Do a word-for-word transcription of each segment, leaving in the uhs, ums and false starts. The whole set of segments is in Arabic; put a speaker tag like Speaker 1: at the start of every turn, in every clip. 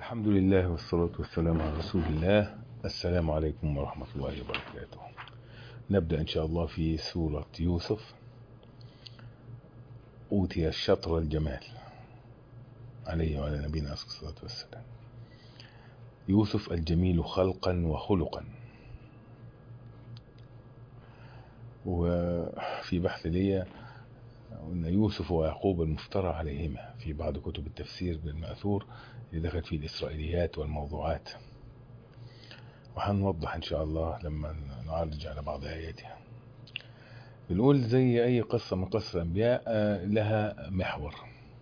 Speaker 1: الحمد لله والصلاة والسلام على رسول الله. السلام عليكم ورحمة الله وبركاته. نبدأ إن شاء الله في سورة يوسف. أوتي الشطر الجمال عليه وعلى نبينا الصلاة والسلام. يوسف الجميل خلقا وخلقا. وفي بحث لي أن يوسف ويعقوب المفترى عليهما في بعض كتب التفسير بالمأثور اللي دخلت فيه الإسرائيليات والموضوعات، وهنوضح إن شاء الله لما نعرج على بعض آياتها. بنقول زي أي قصة من قصص الأنبياء لها محور،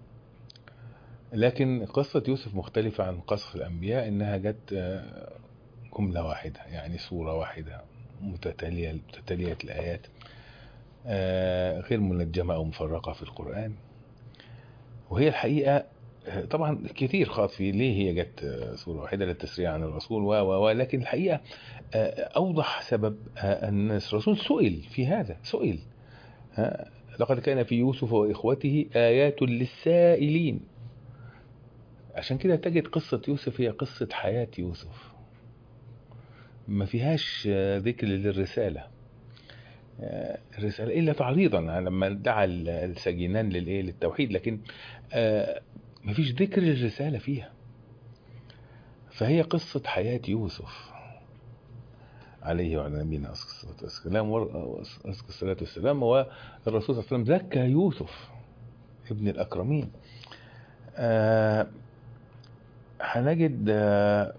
Speaker 1: لكن قصة يوسف مختلفة عن قصص الأنبياء إنها جت جملة واحدة، يعني سورة واحدة متتالية متتالية الآيات، غير منجمة أو مفرقة في القرآن. وهي الحقيقة طبعا كثير خاض في ليه هي جت سورة واحدة للتسريع عن الرسول و و لكن الحقيقة أوضح سبب أن الرسول سئل في هذا، سئل لقد كان في يوسف وإخوته آيات للسائلين. عشان كده تجد قصة يوسف هي قصة حياة يوسف، ما فيهاش ذكر للرسالة الرسالة إلا تعريضا لما دعا السجينان للإيه للتوحيد، لكن ما فيش ذكر للرسالة فيها. فهي قصة حياة يوسف عليه وعلى نبينا الصلاة والسلام والصلاة والسلام. والرسول صلى الله عليه وسلم زكى يوسف ابن الأكرمين. أه هنجد أه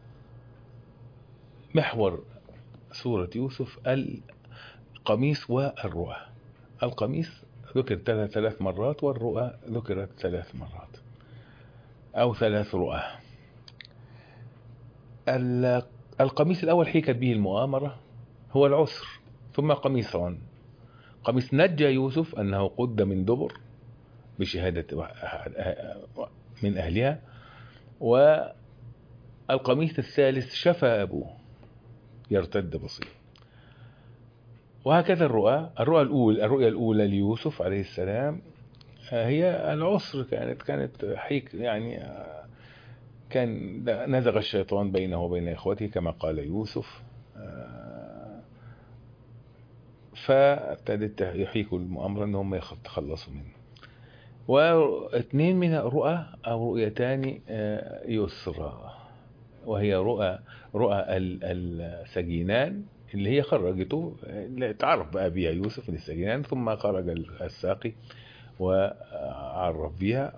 Speaker 1: محور سورة يوسف القميص والرؤى. القميص ذكر ثلاث مرات والرؤى ذكرت ثلاث مرات أو ثلاث رؤى. القميص الأول حكت به المؤامرة هو العسر، ثم قميصان. قميص نجى يوسف أنه قد من دبر بشهادة من أهلها، والقميص الثالث شفى أبوه يرتد بصير. وهكذا الرؤى. الرؤى الأولى الرؤيا الأولى ليوسف عليه السلام هي العسر، كانت كانت حيك يعني كان نزغ الشيطان بينه وبين إخوته كما قال يوسف، فابتدت يحيكوا المؤامرة أنهم يتخلصوا منه. واثنين من الرؤى أو رؤيتان يسرى، وهي رؤى رؤى السجينان اللي هي خرجته، تعرف بقى بها يوسف للسجينان، ثم خرج الساقي وعرف بها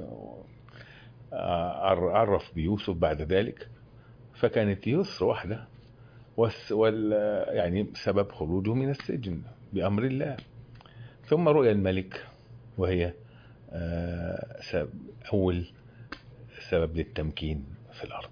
Speaker 1: وعرف بيوسف بعد ذلك، فكانت يسر واحدة وال يعني سبب خروجه من السجن بأمر الله. ثم رؤيا الملك وهي سبب أول سبب للتمكين في الأرض.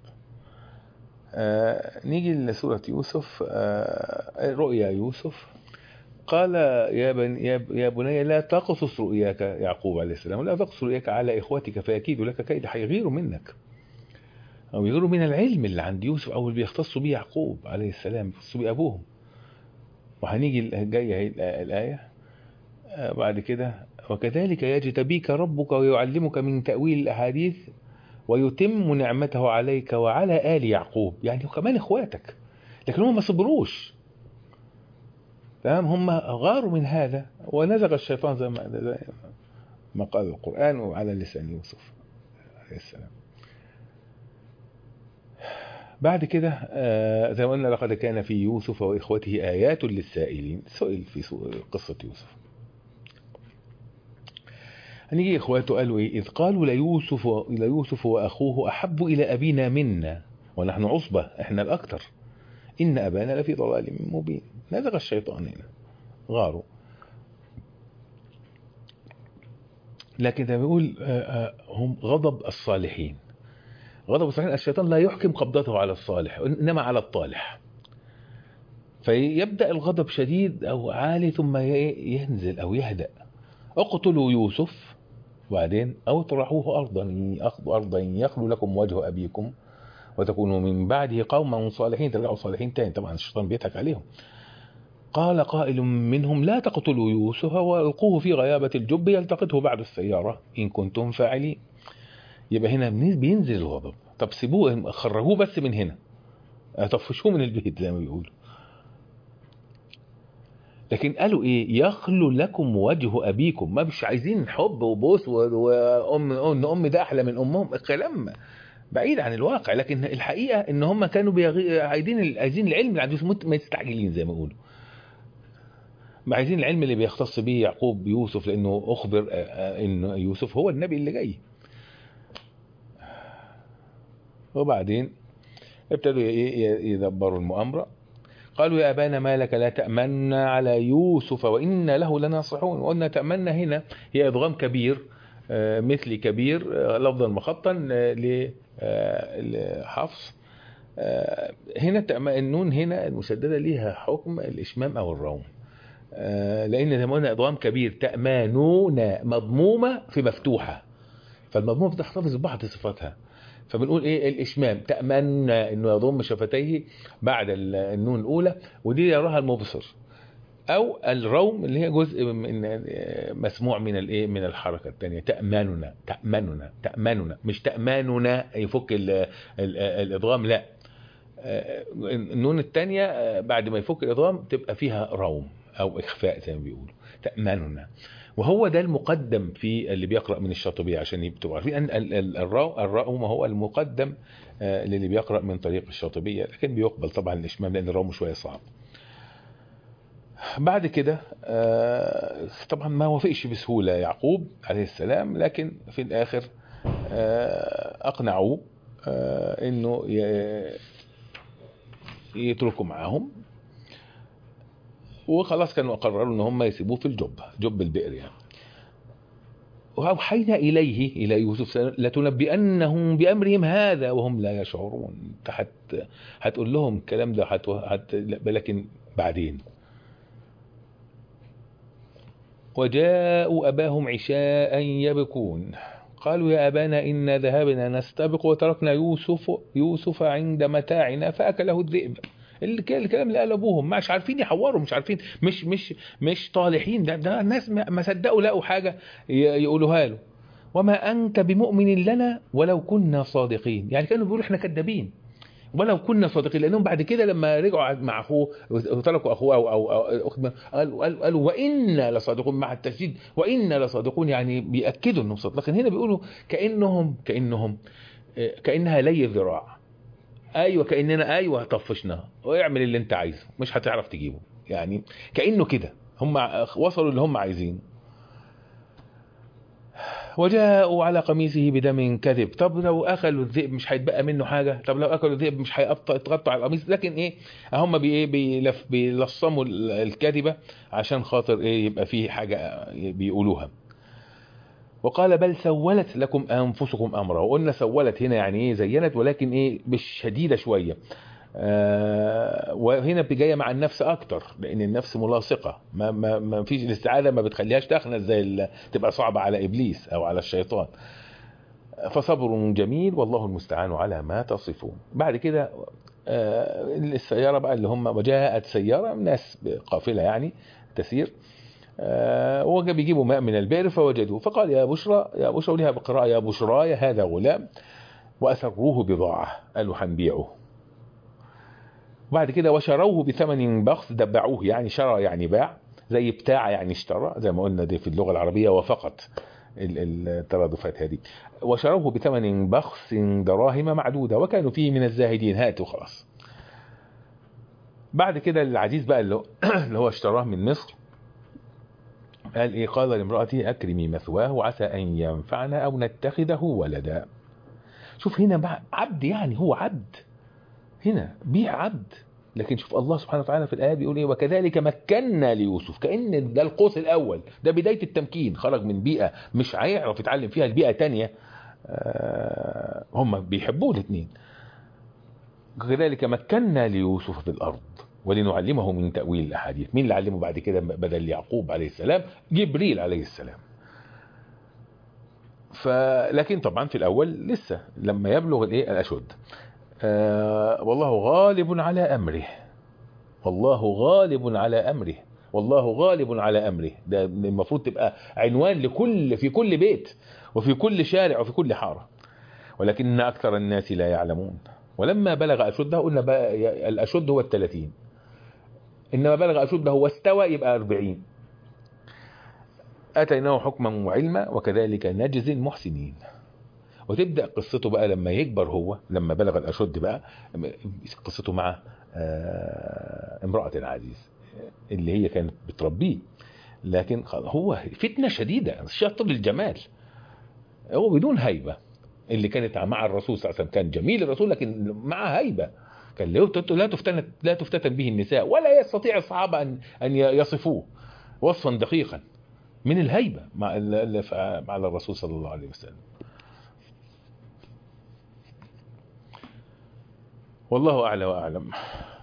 Speaker 1: آه نيجي لسورة يوسف. آه رؤيا يوسف قال يا, بن يا بني لا تقصص رؤياك يعقوب عليه السلام، لا تقصص رؤياك على إخوتك فيكيدوا لك كيد. هيغيروا منك أو يغيروا من العلم اللي عند يوسف أو اللي بيختصوا به يعقوب عليه السلام، بيختصوا بأبوهم. وهنيجي جاية الآية آه بعد كده: وكذلك يجتبيك ربك ويعلمك من تأويل الأحاديث ويتم نعمته عليك وعلى آل يعقوب. يعني كمان اخواتك، لكن هم ما صبروش، تمام؟ هم غاروا من هذا ونزغ الشيطان زي ما, زي ما قال القرآن وعلى لسان يوسف عليه السلام. بعد كده آه زي ما قلنا: لقد كان في يوسف وإخوته آيات للسائلين. سئل في قصة يوسف. هنيجي إخواته قالوا إيه؟ إذ قالوا ليوسف, ليوسف وأخوه أحب إلى أبينا منا ونحن عصبة، إحنا الأكثر، إن أبانا لفي ضلال مبين. نزغ الشيطان هنا، غاروا. لكن ده بيقول هم غضب الصالحين. غضب الصالحين، الشيطان لا يحكم قبضته على الصالح إنما على الطالح، فيبدأ الغضب شديد أو عالي ثم ينزل أو يهدأ. اقتلوا يوسف وبعدين أو اطرحوه أرضا أرضا يخلو لكم وجه أبيكم وتكونوا من بعده قوما صالحين، ترجعوا صالحين تاني. طبعا الشيطان بيضحك عليهم. قال قائل منهم لا تقتلوا يوسف والقوه في غيابة الجب يلتقطه بعد السيارة إن كنتم فاعلين. يبقى هنا بينزل الغضب. طب سيبوه، خرجوه بس من هنا، طفشوه من البيت زي ما بيقولوا. لكن قالوا ايه؟ يخلو لكم وجه ابيكم، ما مش عايزين حب وبوس وام ان ام ده احلى من امهم، الكلام بعيد عن الواقع. لكن الحقيقه ان هم كانوا بيغي... عايزين عايزين العلم اللي عندهم، مستعجلين زي ما بيقولوا، عايزين العلم اللي بيختص به يعقوب بيوسف، لانه اخبر ان يوسف هو النبي اللي جاي. وبعدين ابتدوا يدبروا المؤامره. قالوا يا أبانا ما لك لا تأمنا على يوسف وإنا له لناصحون. وقلنا تأمنا هنا هي إدغام كبير مثل كبير لفظا مخطا لحفص. هنا النون هنا المشددة ليها حكم الإشمام أو الروم، لأن زي ما قلنا إدغام كبير تأمانون مضمومة في مفتوحة، فالمضمومة بتحتفظ ببعض صفاتها، فبنقول ايه الاشمام تأمن انه يضم شفتيه بعد النون الاولى، ودي يراها المبصر، او الروم اللي هي جزء من مسموع من الايه من الحركه الثانيه. تأمننا تأمننا تأمننا، مش تأماننا يفك ال ال الادغام، لا، النون الثانيه بعد ما يفك الادغام تبقى فيها روم او اخفاء زي ما بيقولوا، تأمننا. وهو ده المقدم في اللي بيقرأ من الشاطبية، عشان يبقوا عارفين ان الروم هو المقدم للي بيقرأ من طريق الشاطبية، لكن بيقبل طبعا الاشمام لان الروم شوية صعب. بعد كده طبعا ما وافقش بسهولة يعقوب عليه السلام، لكن في الاخر اقنعوه انه يتركوا معاهم، وخلاص كانوا قرروا ان هم يسيبوه في الجب، جب البئر يعني. وأوحينا إليه إلى يوسف لتنبئنهم بأمرهم هذا وهم لا يشعرون. انت حت هتقول لهم الكلام ده حت... حت... لكن بعدين. وجاءوا أباهم عشاء يبكون قالوا يا أبانا إنا ذهبنا نستبق وتركنا يوسف يوسف عند متاعنا فأكله الذئب. الكلام اللي قال ابوهم، مش عارفين يحوروا، مش عارفين، مش مش مش طالحين، ده, ده الناس ما صدقوا لقوا حاجه يقولوها له. وما انت بمؤمن لنا ولو كنا صادقين، يعني كانوا بيقولوا احنا كذابين ولو كنا صادقين، لانهم بعد كده لما رجعوا مع اخوه وتركوا اخوه او او, أو قالوا قالوا قالوا وانا لصادقون مع التشديد، وانا لصادقون، يعني بياكدوا انهم صادقين. لكن هنا بيقولوا كانهم كانهم كانها لي ذراع، ايوه كاننا ايوه طفشنا واعمل اللي انت عايزه مش هتعرف تجيبه، يعني كانه كده هم وصلوا اللي هم عايزين. وجاءوا على قميصه بدم كذب. طب لو اكلوا الذئب مش هيتبقى منه حاجه، طب لو اكلوا الذئب مش هيتقطع القميص، لكن ايه هم بايه بيلف بيلصموا الكذبه عشان خاطر ايه يبقى فيه حاجه بيقولوها. وقال بل سولت لكم انفسكم امرا. وقلنا سولت هنا يعني ايه زينت، ولكن ايه مش شديده شويه. آه وهنا بجايه مع النفس اكتر، لان النفس ملاصقه، ما ما ما فيش الاستعاذه ما بتخليهاش تخنس زي تبقى صعبه على ابليس او على الشيطان. فصبر جميل والله المستعان على ما تصفون. بعد كده آه السياره بقى اللي هم، وجاءت سياره ناس قافله يعني تسير، آه وبيجيبوا ماء من البئر فوجدوه، فقال يا بشرى يا بشرى، ولها بقراءه يا بشراي هذا غلام، واسروه بضاعه، قالوا هنبيعه. وبعد كده وشروه بثمن بخس، دبعوه يعني شرى يعني باع، زي بتاع يعني اشترى، زي ما قلنا دي في اللغة العربية وفقط الترادفات هذه. وشروه بثمن بخس دراهم معدودة وكانوا فيه من الزاهدين، هاتوا خلاص. بعد كده العزيز بقى اللي هو اشتراه من مصر قال ايه؟ قال لامرأتي اكرمي مثواه وعسى ان ينفعنا او نتخذه ولدا. شوف هنا بقى عبد، يعني هو عبد هنا بيع عبد. لكن شوف الله سبحانه وتعالى في الآية بيقول ايه؟ وكذلك مكنا ليوسف، كأن ده القوس الأول، ده بداية التمكين، خرج من بيئة مش هيعرف يتعلم فيها البيئة تانية. آه هم بيحبوه الاثنين. كذلك مكنا ليوسف في الأرض ولنعلمه من تأويل الأحاديث. مين اللي علمه بعد كده بدل يعقوب عليه السلام؟ جبريل عليه السلام. فلكن طبعا في الأول لسه لما يبلغ الايه الأشد. آه والله غالب على أمره، والله غالب على أمره، والله غالب على أمره. ده المفروض تبقى عنوان لكل في كل بيت وفي كل شارع وفي كل حارة. ولكن أكثر الناس لا يعلمون. ولما بلغ أشده، قلنا بقى الأشد هو الثلاثين، إنما بلغ أشده واستوى يبقى أربعين. آتيناه حكما وعلما وكذلك نجزي المحسنين. وتبدأ قصته بقى لما يكبر، هو لما بلغ الأشد بقى قصته مع امرأة العزيز اللي هي كانت بتربيه، لكن هو فتنة شديدة، شاطر الجمال، هو بدون هيبة. اللي كانت مع الرسول صلى الله عليه وسلم كان جميل الرسول، لكن مع هيبة، كان لا تفتن لا تفتتن به النساء، ولا يستطيع الصحابة أن أن يصفوه وصفا دقيقا من الهيبة مع مع الرسول صلى الله عليه وسلم. والله أعلى وأعلم.